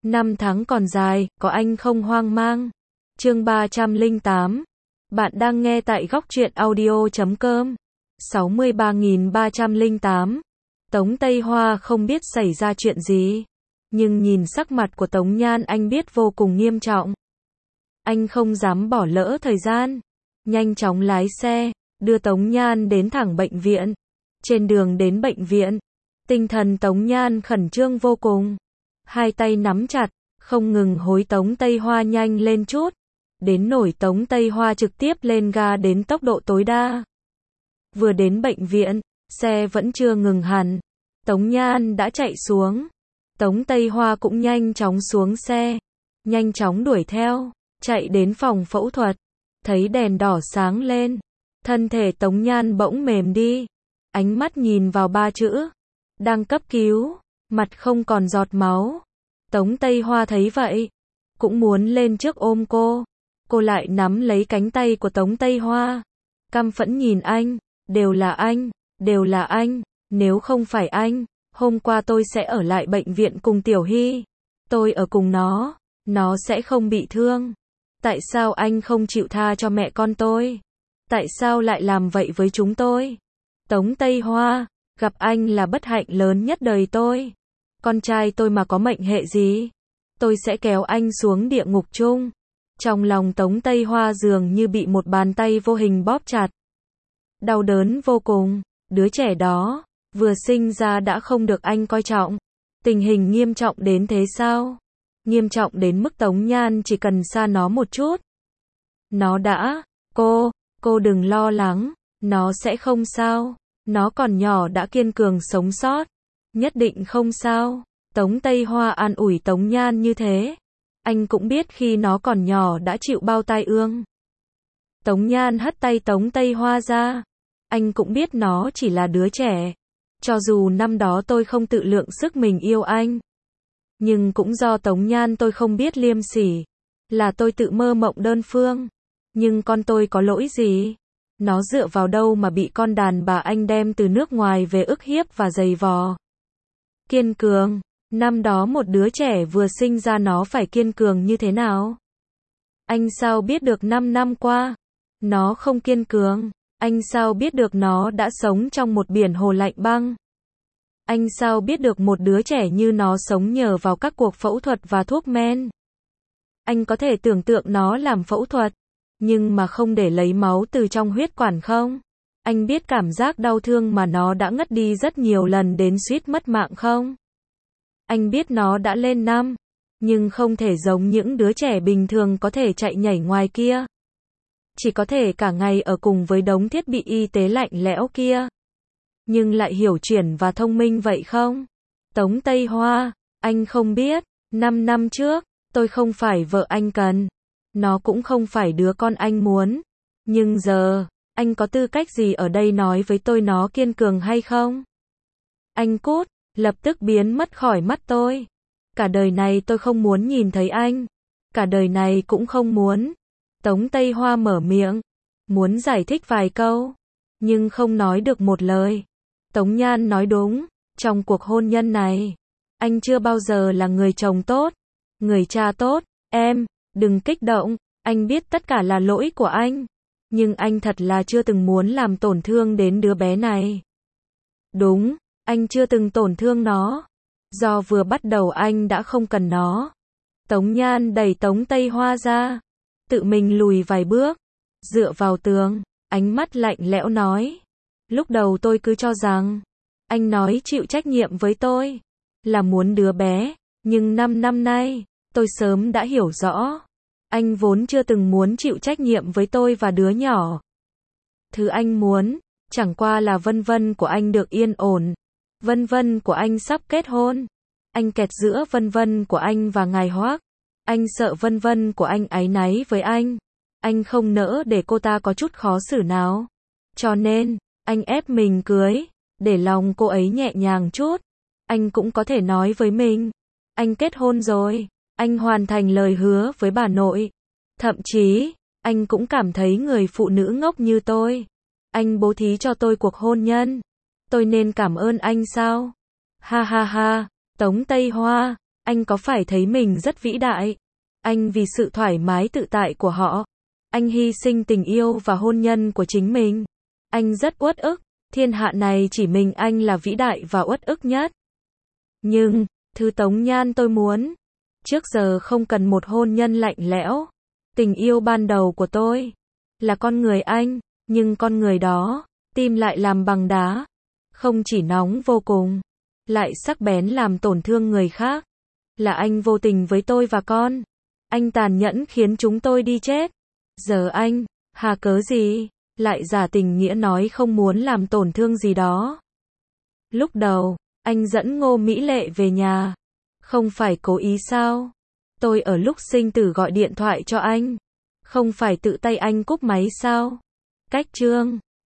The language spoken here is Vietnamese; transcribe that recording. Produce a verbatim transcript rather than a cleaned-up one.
Năm tháng còn dài, có anh không hoang mang. Chương ba trăm lẻ tám. Bạn đang nghe tại góc truyện audio chấm com. sáu mươi ba nghìn ba trăm lẻ tám. Tống Tây Hoa không biết xảy ra chuyện gì, nhưng nhìn sắc mặt của Tống Nhan anh biết vô cùng nghiêm trọng. Anh không dám bỏ lỡ thời gian, nhanh chóng lái xe, đưa Tống Nhan đến thẳng bệnh viện. Trên đường đến bệnh viện, tinh thần Tống Nhan khẩn trương vô cùng, hai tay nắm chặt, không ngừng hối Tống Tây Hoa nhanh lên chút, đến nỗi Tống Tây Hoa trực tiếp lên ga đến tốc độ tối đa. Vừa đến bệnh viện, xe vẫn chưa ngừng hẳn, Tống Nhan đã chạy xuống, Tống Tây Hoa cũng nhanh chóng xuống xe, nhanh chóng đuổi theo, chạy đến phòng phẫu thuật, thấy đèn đỏ sáng lên, thân thể Tống Nhan bỗng mềm đi, ánh mắt nhìn vào ba chữ, đang cấp cứu, mặt không còn giọt máu. Tống Tây Hoa thấy vậy, cũng muốn lên trước ôm cô, cô lại nắm lấy cánh tay của Tống Tây Hoa, căm phẫn nhìn anh, đều là anh, đều là anh, nếu không phải anh, hôm qua tôi sẽ ở lại bệnh viện cùng Tiểu Hy, tôi ở cùng nó, nó sẽ không bị thương. Tại sao anh không chịu tha cho mẹ con tôi? Tại sao lại làm vậy với chúng tôi? Tống Tây Hoa, gặp anh là bất hạnh lớn nhất đời tôi. Con trai tôi mà có mệnh hệ gì, tôi sẽ kéo anh xuống địa ngục chung. Trong lòng Tống Tây Hoa dường như bị một bàn tay vô hình bóp chặt. Đau đớn vô cùng, đứa trẻ đó, vừa sinh ra đã không được anh coi trọng. Tình hình nghiêm trọng đến thế sao? Nghiêm trọng đến mức Tống Nhan chỉ cần xa nó một chút. Nó đã, cô, cô đừng lo lắng, nó sẽ không sao, nó còn nhỏ đã kiên cường sống sót, nhất định không sao. Tống Tây Hoa an ủi Tống Nhan như thế. Anh cũng biết khi nó còn nhỏ đã chịu bao tai ương. Tống Nhan hất tay Tống Tây Hoa ra. Anh cũng biết nó chỉ là đứa trẻ. Cho dù năm đó tôi không tự lượng sức mình yêu anh, nhưng cũng do Tống Nhan tôi không biết liêm sỉ, là tôi tự mơ mộng đơn phương. Nhưng con tôi có lỗi gì? Nó dựa vào đâu mà bị con đàn bà anh đem từ nước ngoài về ức hiếp và giày vò? Kiên cường, năm đó một đứa trẻ vừa sinh ra nó phải kiên cường như thế nào? Anh sao biết được năm năm qua, nó không kiên cường? Anh sao biết được nó đã sống trong một biển hồ lạnh băng? Anh sao biết được một đứa trẻ như nó sống nhờ vào các cuộc phẫu thuật và thuốc men? Anh có thể tưởng tượng nó làm phẫu thuật, nhưng mà không để lấy máu từ trong huyết quản không? Anh biết cảm giác đau thương mà nó đã ngất đi rất nhiều lần đến suýt mất mạng không? Anh biết nó đã lên năm, nhưng không thể giống những đứa trẻ bình thường có thể chạy nhảy ngoài kia. Chỉ có thể cả ngày ở cùng với đống thiết bị y tế lạnh lẽo kia. Nhưng lại hiểu chuyện và thông minh vậy không? Tống Tây Hoa, anh không biết, năm năm trước, tôi không phải vợ anh cần. Nó cũng không phải đứa con anh muốn. Nhưng giờ, anh có tư cách gì ở đây nói với tôi nó kiên cường hay không? Anh cút, lập tức biến mất khỏi mắt tôi. Cả đời này tôi không muốn nhìn thấy anh. Cả đời này cũng không muốn. Tống Tây Hoa mở miệng, muốn giải thích vài câu, nhưng không nói được một lời. Tống Nhan nói đúng, trong cuộc hôn nhân này, anh chưa bao giờ là người chồng tốt, người cha tốt. Em, đừng kích động, anh biết tất cả là lỗi của anh, nhưng anh thật là chưa từng muốn làm tổn thương đến đứa bé này. Đúng, anh chưa từng tổn thương nó, do vừa bắt đầu anh đã không cần nó. Tống Nhan đẩy Tống Tây Hoa ra, tự mình lùi vài bước, dựa vào tường, ánh mắt lạnh lẽo nói. Lúc đầu tôi cứ cho rằng, anh nói chịu trách nhiệm với tôi, là muốn đứa bé, nhưng năm năm nay, tôi sớm đã hiểu rõ. Anh vốn chưa từng muốn chịu trách nhiệm với tôi và đứa nhỏ. Thứ anh muốn, chẳng qua là Vân Vân của anh được yên ổn. Vân Vân của anh sắp kết hôn. Anh kẹt giữa Vân Vân của anh và ngài Hoác. Anh sợ Vân Vân của anh áy náy với anh. Anh không nỡ để cô ta có chút khó xử nào. Cho nên, anh ép mình cưới, để lòng cô ấy nhẹ nhàng chút. Anh cũng có thể nói với mình, anh kết hôn rồi, anh hoàn thành lời hứa với bà nội. Thậm chí, anh cũng cảm thấy người phụ nữ ngốc như tôi, anh bố thí cho tôi cuộc hôn nhân. Tôi nên cảm ơn anh sao? Ha ha ha, Tống Tây Hoa, Anh có phải thấy mình rất vĩ đại? Anh vì sự thoải mái tự tại của họ. Anh hy sinh tình yêu và hôn nhân của chính mình. Anh rất uất ức. Thiên hạ này chỉ mình anh là vĩ đại và uất ức nhất. Nhưng, thứ Tống Nhan tôi muốn, trước giờ không cần một hôn nhân lạnh lẽo. Tình yêu ban đầu của tôi là con người anh, nhưng con người đó, tim lại làm bằng đá. Không chỉ nóng vô cùng, lại sắc bén làm tổn thương người khác. Là anh vô tình với tôi và con. Anh tàn nhẫn khiến chúng tôi đi chết. Giờ anh, hà cớ gì, lại giả tình nghĩa nói không muốn làm tổn thương gì đó. Lúc đầu, anh dẫn Ngô Mỹ Lệ về nhà. Không phải cố ý sao? Tôi ở lúc sinh tử gọi điện thoại cho anh. Không phải tự tay anh cúp máy sao? Cách chương